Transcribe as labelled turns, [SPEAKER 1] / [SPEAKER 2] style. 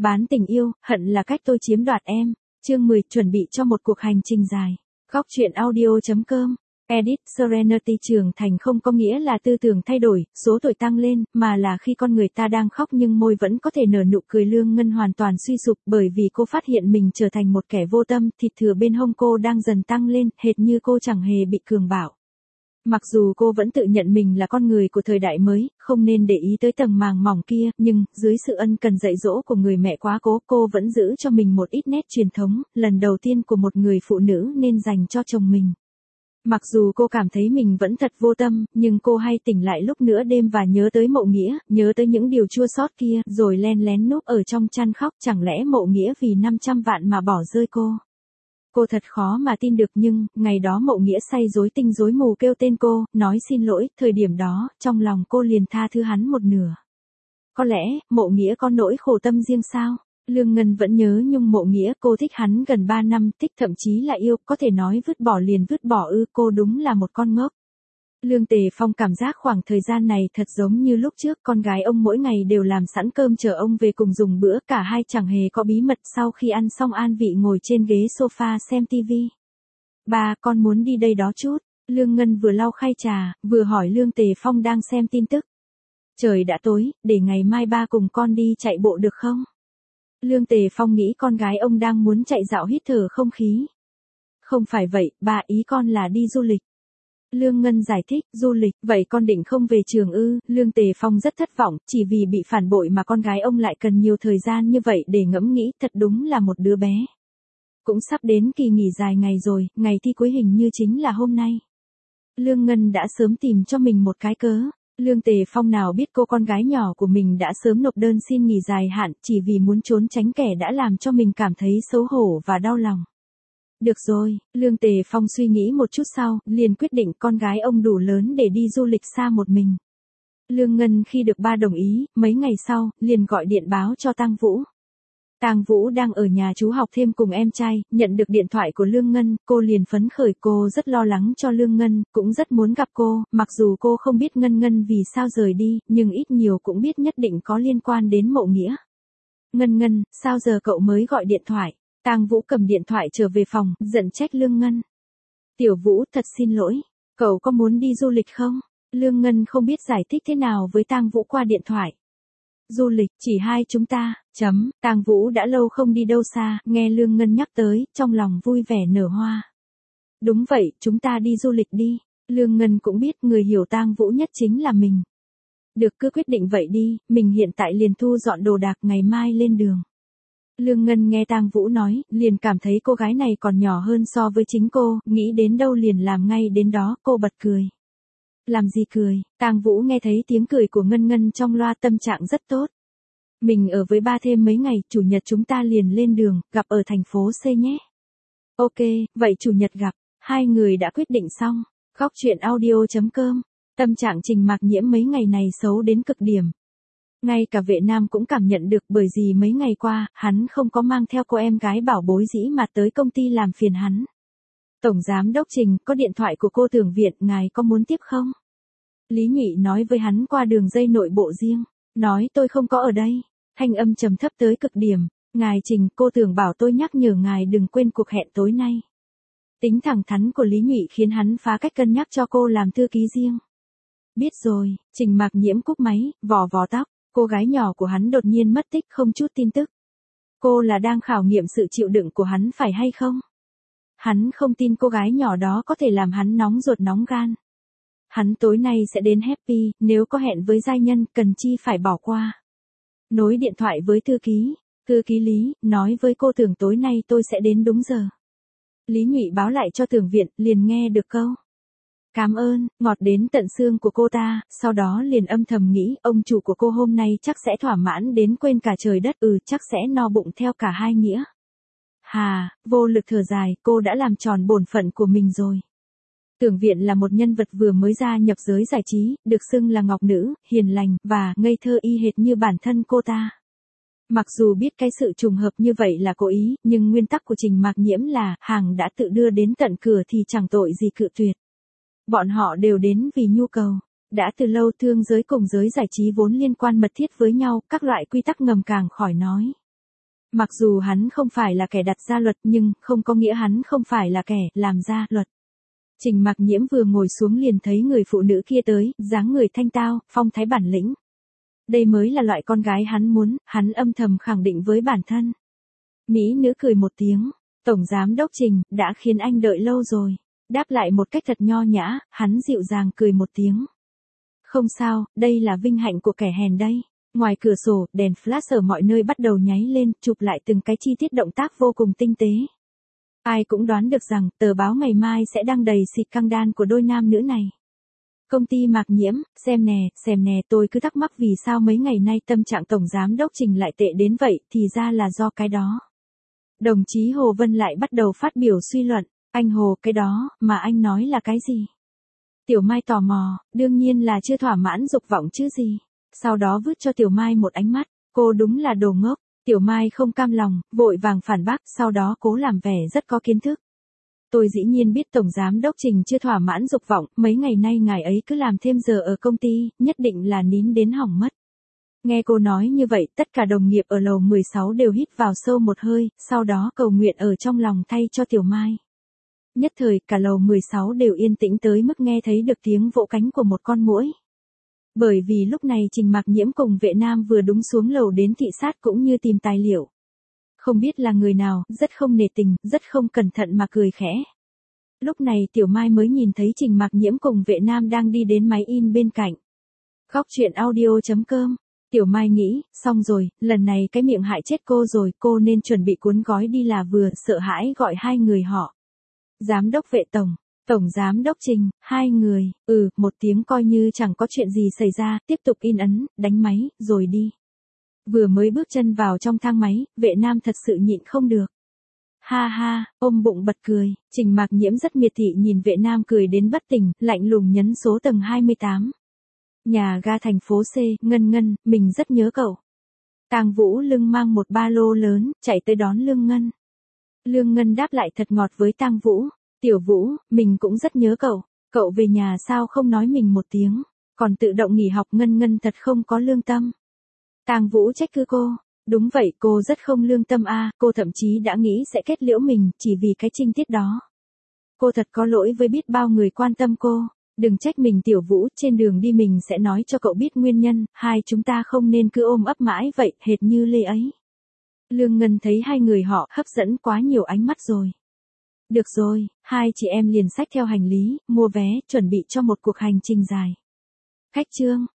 [SPEAKER 1] Bán tình yêu, hận là cách tôi chiếm đoạt em. Chương 10, chuẩn bị cho một cuộc hành trình dài. Góc truyện audio.com. Edit, Serenity trưởng thành không có nghĩa là tư tưởng thay đổi, số tuổi tăng lên, mà là khi con người ta đang khóc nhưng môi vẫn có thể nở nụ cười. Lương Ngân hoàn toàn suy sụp bởi vì cô phát hiện mình trở thành một kẻ vô tâm, thịt thừa bên hông cô đang dần tăng lên, hệt như cô chẳng hề bị cường bạo. Mặc dù cô vẫn tự nhận mình là con người của thời đại mới, không nên để ý tới tầng màng mỏng kia, nhưng, dưới sự ân cần dạy dỗ của người mẹ quá cố, cô vẫn giữ cho mình một ít nét truyền thống, lần đầu tiên của một người phụ nữ nên dành cho chồng mình. Mặc dù cô cảm thấy mình vẫn thật vô tâm, nhưng cô hay tỉnh lại lúc nửa đêm và nhớ tới Mộ Nghĩa, nhớ tới những điều chua xót kia, rồi len lén núp ở trong chăn khóc, chẳng lẽ Mộ Nghĩa vì 500 vạn mà bỏ rơi cô. Cô thật khó mà tin được nhưng, ngày đó Mộ Nghĩa say rối tinh rối mù kêu tên cô, nói xin lỗi, thời điểm đó, trong lòng cô liền tha thứ hắn một nửa. Có lẽ, Mộ Nghĩa có nỗi khổ tâm riêng sao? Lương Ngân vẫn nhớ nhung Mộ Nghĩa, cô thích hắn gần 3 năm, thích thậm chí là yêu, có thể nói vứt bỏ liền vứt bỏ ư, cô đúng là một con ngốc. Lương Tề Phong cảm giác khoảng thời gian này thật giống như lúc trước, con gái ông mỗi ngày đều làm sẵn cơm chờ ông về cùng dùng bữa, cả hai chẳng hề có bí mật. Sau khi ăn xong an vị ngồi trên ghế sofa xem tivi. Ba, con muốn đi đây đó chút. Lương Ngân vừa lau khay trà, vừa hỏi Lương Tề Phong đang xem tin tức. Trời đã tối, để ngày mai ba cùng con đi chạy bộ được không? Lương Tề Phong nghĩ con gái ông đang muốn chạy dạo hít thở không khí. Không phải vậy, ba, ý con là đi du lịch. Lương Ngân giải thích, du lịch, vậy con định không về trường ư? Lương Tề Phong rất thất vọng, chỉ vì bị phản bội mà con gái ông lại cần nhiều thời gian như vậy để ngẫm nghĩ, thật đúng là một đứa bé. Cũng sắp đến kỳ nghỉ dài ngày rồi, ngày thi cuối hình như chính là hôm nay. Lương Ngân đã sớm tìm cho mình một cái cớ. Lương Tề Phong nào biết cô con gái nhỏ của mình đã sớm nộp đơn xin nghỉ dài hạn, chỉ vì muốn trốn tránh kẻ đã làm cho mình cảm thấy xấu hổ và đau lòng. Được rồi, Lương Tề Phong suy nghĩ một chút sau, liền quyết định con gái ông đủ lớn để đi du lịch xa một mình. Lương Ngân khi được ba đồng ý, mấy ngày sau, liền gọi điện báo cho Tang Vũ. Tang Vũ đang ở nhà chú học thêm cùng em trai, nhận được điện thoại của Lương Ngân, cô liền phấn khởi. Cô rất lo lắng cho Lương Ngân, cũng rất muốn gặp cô, mặc dù cô không biết Ngân vì sao rời đi, nhưng ít nhiều cũng biết nhất định có liên quan đến Mộ Nghĩa. Ngân, sao giờ cậu mới gọi điện thoại? Tang Vũ cầm điện thoại trở về phòng, giận trách Lương Ngân. Tiểu Vũ, thật xin lỗi, cậu có muốn đi du lịch không? Lương Ngân không biết giải thích thế nào với Tang Vũ qua điện thoại. Du lịch, chỉ hai chúng ta, Tang Vũ đã lâu không đi đâu xa, nghe Lương Ngân nhắc tới, trong lòng vui vẻ nở hoa. Đúng vậy, chúng ta đi du lịch đi. Lương Ngân cũng biết người hiểu Tang Vũ nhất chính là mình. Được, cứ quyết định vậy đi, mình hiện tại liền thu dọn đồ đạc, ngày mai lên đường. Lương Ngân nghe Tang Vũ nói, liền cảm thấy cô gái này còn nhỏ hơn so với chính cô, nghĩ đến đâu liền làm ngay đến đó, cô bật cười. Làm gì cười? Tang Vũ nghe thấy tiếng cười của Ngân trong loa, tâm trạng rất tốt. Mình ở với ba thêm mấy ngày, chủ nhật chúng ta liền lên đường, gặp ở thành phố C nhé. Ok, vậy chủ nhật gặp. Hai người đã quyết định xong. Góc truyện audio.com. Tâm trạng Trình Mạc Nhiễm mấy ngày này xấu đến cực điểm. Ngay cả Vệ Nam cũng cảm nhận được, bởi vì mấy ngày qua, hắn không có mang theo cô em gái bảo bối dĩ mà tới công ty làm phiền hắn. Tổng Giám đốc Trình, có điện thoại của cô Tưởng Viện, ngài có muốn tiếp không? Lý Nhụy nói với hắn qua đường dây nội bộ riêng. Nói tôi không có ở đây. Thanh âm trầm thấp tới cực điểm. Ngài Trình, cô Tưởng bảo tôi nhắc nhở ngài đừng quên cuộc hẹn tối nay. Tính thẳng thắn của Lý Nhụy khiến hắn phá cách cân nhắc cho cô làm thư ký riêng. Biết rồi, Trình Mạc Nhiễm cúp máy, vò tóc. Cô gái nhỏ của hắn đột nhiên mất tích, không chút tin tức. Cô là đang khảo nghiệm sự chịu đựng của hắn phải hay không? Hắn không tin cô gái nhỏ đó có thể làm hắn nóng ruột nóng gan. Hắn tối nay sẽ đến Happy, nếu có hẹn với giai nhân, cần chi phải bỏ qua. Nối điện thoại với thư ký Lý, nói với cô Tưởng tối nay tôi sẽ đến đúng giờ. Lý Nhụy báo lại cho Tưởng Viện, liền nghe được câu. Cảm ơn, ngọt đến tận xương của cô ta, sau đó liền âm thầm nghĩ, ông chủ của cô hôm nay chắc sẽ thỏa mãn đến quên cả trời đất, chắc sẽ no bụng theo cả hai nghĩa. Hà, vô lực thở dài, cô đã làm tròn bổn phận của mình rồi. Tưởng Viện là một nhân vật vừa mới gia nhập giới giải trí, được xưng là ngọc nữ, hiền lành, và ngây thơ y hệt như bản thân cô ta. Mặc dù biết cái sự trùng hợp như vậy là cố ý, nhưng nguyên tắc của Trình Mạc Nhiễm là, hàng đã tự đưa đến tận cửa thì chẳng tội gì cự tuyệt. Bọn họ đều đến vì nhu cầu. Đã từ lâu thương giới cùng giới giải trí vốn liên quan mật thiết với nhau, các loại quy tắc ngầm càng khỏi nói. Mặc dù hắn không phải là kẻ đặt ra luật nhưng không có nghĩa hắn không phải là kẻ làm ra luật. Trình Mạc Nhiễm vừa ngồi xuống liền thấy người phụ nữ kia tới, dáng người thanh tao, phong thái bản lĩnh. Đây mới là loại con gái hắn muốn, hắn âm thầm khẳng định với bản thân. Mỹ nữ cười một tiếng, Tổng Giám Đốc Trình, đã khiến anh đợi lâu rồi. Đáp lại một cách thật nho nhã, hắn dịu dàng cười một tiếng. Không sao, đây là vinh hạnh của kẻ hèn đây. Ngoài cửa sổ, đèn flash ở mọi nơi bắt đầu nháy lên, chụp lại từng cái chi tiết động tác vô cùng tinh tế. Ai cũng đoán được rằng, tờ báo ngày mai sẽ đăng đầy xịt căng đan của đôi nam nữ này. Công ty Mạc Nhiễm, xem nè, tôi cứ thắc mắc vì sao mấy ngày nay tâm trạng Tổng Giám Đốc Trình lại tệ đến vậy, thì ra là do cái đó. Đồng chí Hồ Vân lại bắt đầu phát biểu suy luận, anh Hồ, cái đó, mà anh nói là cái gì? Tiểu Mai tò mò, đương nhiên là chưa thỏa mãn dục vọng chứ gì. Sau đó vứt cho Tiểu Mai một ánh mắt, cô đúng là đồ ngốc. Tiểu Mai không cam lòng, vội vàng phản bác, sau đó cố làm vẻ rất có kiến thức. Tôi dĩ nhiên biết Tổng Giám Đốc Trình chưa thỏa mãn dục vọng, mấy ngày nay ngài ấy cứ làm thêm giờ ở công ty, nhất định là nín đến hỏng mất. Nghe cô nói như vậy, tất cả đồng nghiệp ở lầu 16 đều hít vào sâu một hơi, sau đó cầu nguyện ở trong lòng thay cho Tiểu Mai. Nhất thời, cả lầu 16 đều yên tĩnh tới mức nghe thấy được tiếng vỗ cánh của một con muỗi. Bởi vì lúc này Trình Mạc Nhiễm cùng vệ nam vừa đúng xuống lầu đến thị sát cũng như tìm tài liệu. Không biết là người nào, rất không nể tình, rất không cẩn thận mà cười khẽ. Lúc này Tiểu Mai mới nhìn thấy Trình Mạc Nhiễm cùng vệ nam đang đi đến máy in bên cạnh. Góc truyện audio.com. Tiểu Mai nghĩ, xong rồi, lần này cái miệng hại chết cô rồi, cô nên chuẩn bị cuốn gói đi là vừa, sợ hãi gọi hai người họ. Giám đốc vệ tổng, Tổng Giám Đốc Trình, hai người, một tiếng coi như chẳng có chuyện gì xảy ra, tiếp tục in ấn, đánh máy, rồi đi. Vừa mới bước chân vào trong thang máy, vệ nam thật sự nhịn không được. Ha ha, ôm bụng bật cười, Trình Mạc Nhiễm rất miệt thị nhìn vệ nam cười đến bất tỉnh, lạnh lùng nhấn số tầng 28. Nhà ga thành phố C, Ngân, mình rất nhớ cậu. Tang Vũ lưng mang một ba lô lớn, chạy tới đón Lương Ngân. Lương Ngân đáp lại thật ngọt với Tang Vũ. Tiểu Vũ, mình cũng rất nhớ cậu. Cậu về nhà sao không nói mình một tiếng, còn tự động nghỉ học. Ngân thật không có lương tâm. Tang Vũ trách cứ cô. Đúng vậy, cô rất không lương tâm a, cô thậm chí đã nghĩ sẽ kết liễu mình, chỉ vì cái trinh tiết đó. Cô thật có lỗi với biết bao người quan tâm cô. Đừng trách mình Tiểu Vũ, trên đường đi mình sẽ nói cho cậu biết nguyên nhân, hai chúng ta không nên cứ ôm ấp mãi vậy, hệt như Lê ấy. Lương Ngân thấy hai người họ hấp dẫn quá nhiều ánh mắt rồi. Được rồi, hai chị em liền xách theo hành lý, mua vé, chuẩn bị cho một cuộc hành trình dài. Khách trương,